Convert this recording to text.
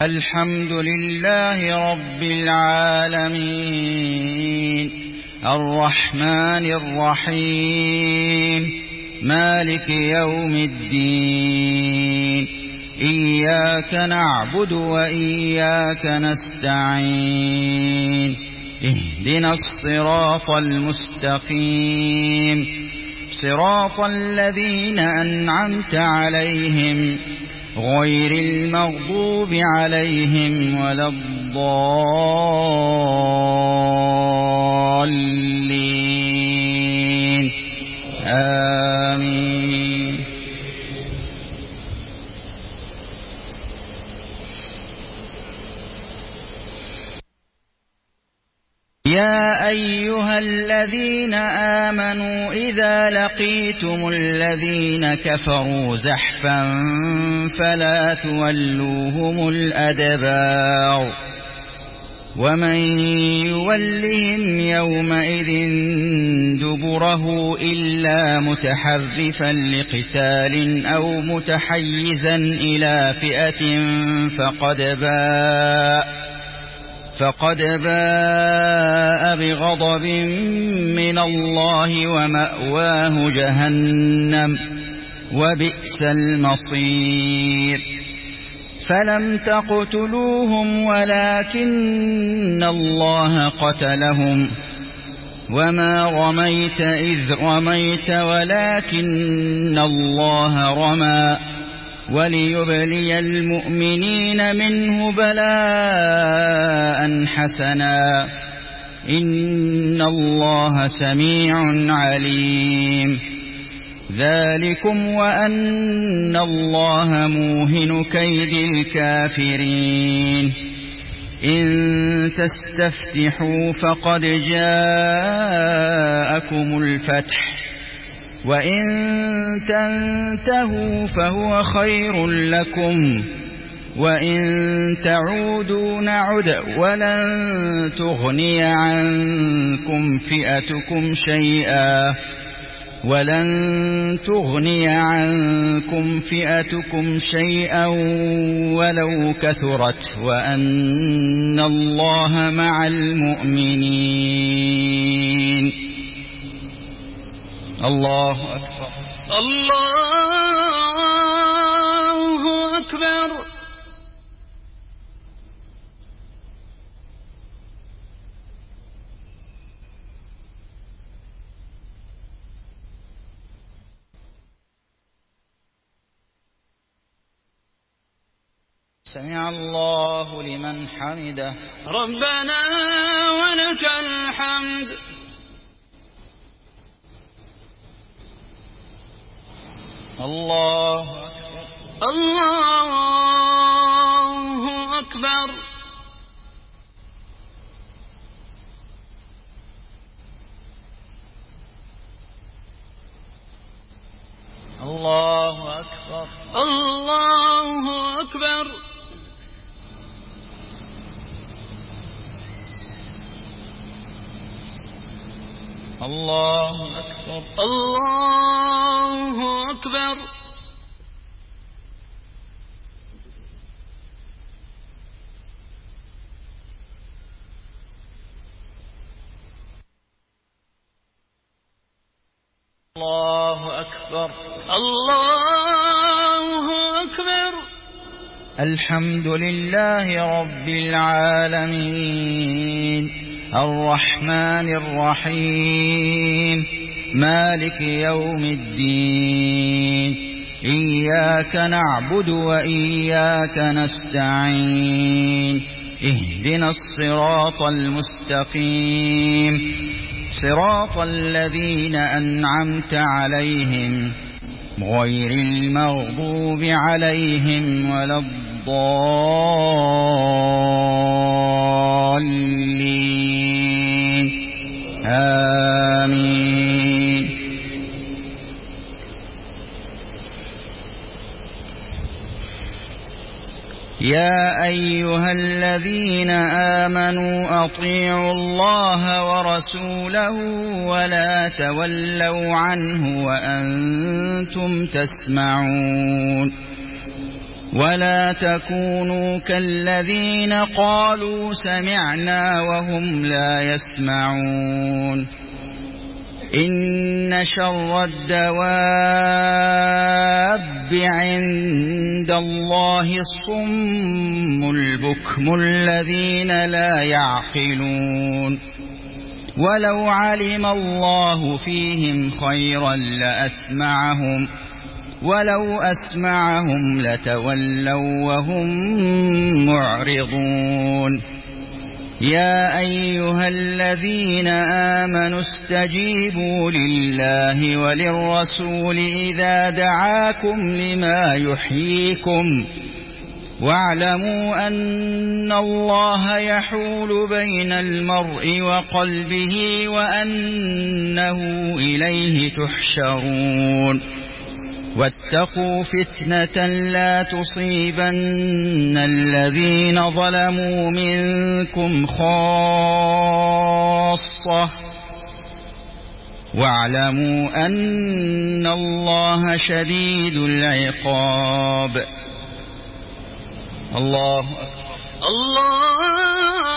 الحمد لله رب العالمين الرحمن الرحيم مالك يوم الدين إياك نعبد وإياك نستعين اهدنا الصراط المستقيم صراط الذين أنعمت عليهم غير المغضوب عليهم ولا الضالين آمين. يا أيها الذين آمنوا إذا لقيتم الذين كفروا زحفا فلا تولوهم الأدبار ومن يولهم يومئذ دبره إلا متحرفا لقتال أو متحيزا إلى فئة فقد باء بغضب من الله ومأواه جهنم وبئس المصير. فلم تقتلوهم ولكن الله قتلهم وما رميت إذ رميت ولكن الله رمى وليبلي المؤمنين منه بلاء حسنا إن الله سميع عليم. ذلكم وأن الله موهن كيد الكافرين. إن تستفتحوا فقد جاءكم الفتح وإن تنتهوا فهو خير لكم وإن تعودوا نعد ولن تغني عنكم فئتكم شيئا ولو كثرت وأن الله مع المؤمنين. الله أكبر الله أكبر. سمع الله لمن حمده ربنا ولك الحمد. الله أكبر. الله أكبر. الله أكبر. الله أكبر. الله أكبر. الله أكبر. الله أكبر. الحمد لله رب العالمين الرحمن الرحيم مالك يوم الدين إياك نعبد وإياك نستعين اهدنا الصراط المستقيم صراط الذين أنعمت عليهم غير المغضوب عليهم ولا الضالين آمين. يا أيها الذين آمنوا أطيعوا الله ورسوله ولا تولوا عنه وأنتم تسمعون. ولا تكونوا كالذين قالوا سمعنا وهم لا يسمعون إن شر الدواب عند الله الصم البكم الذين لا يعقلون ولو علم الله فيهم خيرا لأسمعهم ولو أسمعهم لتولوا وهم معرضون يا أيها الذين آمنوا استجيبوا لله وللرسول إذا دعاكم لما يحييكم واعلموا أن الله يحول بين المرء وقلبه وأنه إليه تحشرون واتقوا فتنة لا تصيبن الذين ظلموا منكم خاصة واعلموا أن الله شديد العقاب الله أكبر. الله